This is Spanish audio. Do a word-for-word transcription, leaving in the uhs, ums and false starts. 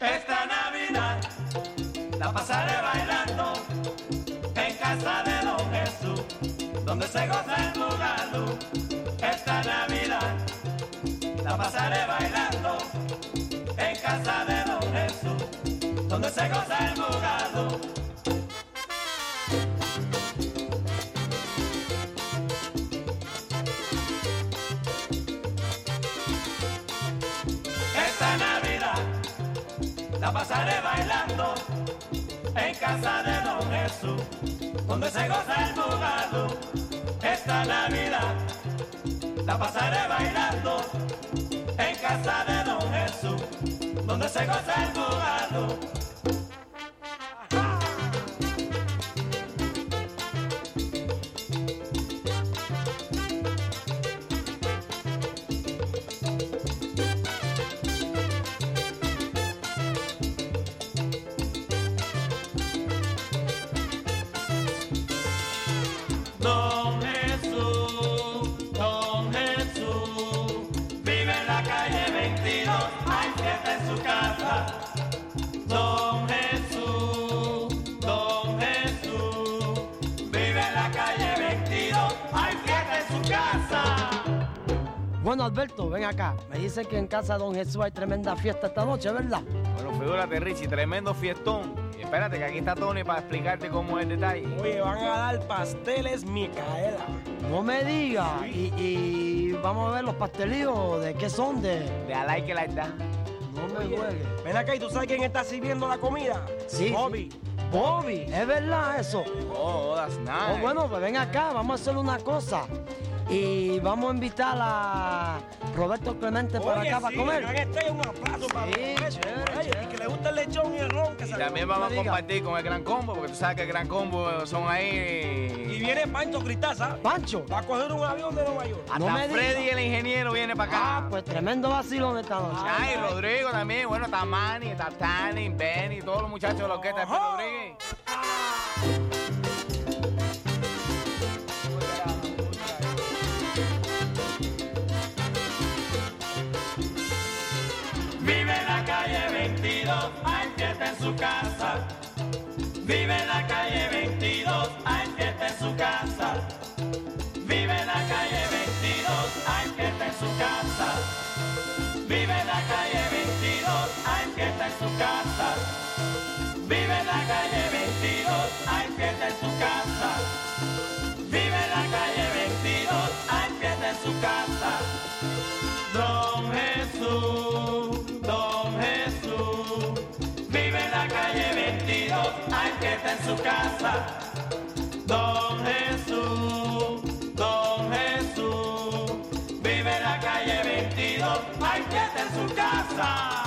Esta Navidad la pasaré bailando en casa de Don Jesús, donde se goza el bugalú. Esta Navidad la pasaré bailando en casa de Don Jesús, donde se goza el bugalú. Esta Navidad la pasaré bailando en casa de Don Jesús, donde se goza el bugalú. Esta Navidad la pasaré bailando en casa de Don Jesús, donde se goza el bugalú. Don Jesús, Don Jesús, vive en la calle veintidós, hay fiesta en su casa. Don Jesús, Don Jesús, vive en la calle veintidós, hay fiesta en su casa. Bueno, Alberto, ven acá. Me dice que en casa de Don Jesús hay tremenda fiesta esta noche, ¿verdad? Bueno, figúrate, Richie, tremendo fiestón. Y espérate, que aquí está Tony para explicarte cómo es el detalle. Oye, van a dar pasteles Micaela. No me digas. Y, y vamos a ver los pastelillos. ¿De qué son? De... De I like it like that. No me Oye, juegues. ven acá, ¿y tú sabes quién está sirviendo la comida? Sí. Bobby. sí. Bobby, ¿es verdad eso? Oh, that's nice. Oh, bueno, pues ven acá, vamos a hacer una cosa. Y vamos a invitar a Roberto Clemente para Oye, acá sí, para comer. hagan este un aplauso para Sí, Roberto. chévere, Oye, chévere. y que le gusta el lechón y el ron. Que Y se también lo- vamos a diga. compartir con el Gran Combo, porque tú sabes que el Gran Combo son Y ahí. viene Pancho Cristal, ¿sabes? Pancho. Va a coger un avión de Nueva York. Hasta no me Freddy, digas. el ingeniero, viene para Ah, acá. pues tremendo vacilón esta noche. Ay, Rodrigo también. Bueno, está Manny, está Tani, Benny, todos los muchachos de la orquesta de Pedro Ajá. Rodríguez. Vive en la calle veintidós, hay fiesta en su casa. Vive en la calle veintidós, hay fiesta en su casa. Vive en la calle veintidós, hay fiesta en su casa. Vive en la calle veintidós, hay fiesta en su casa. Vive en la calle veintidós, hay fiesta en su casa. Vive en la calle veintidós, hay fiesta en su casa. Don Jesús, Don Jesús, vive en la calle veintidós, hay fiesta en su casa. Don Jesús, Don Jesús, vive en la calle veintidós, hay fiesta en su casa.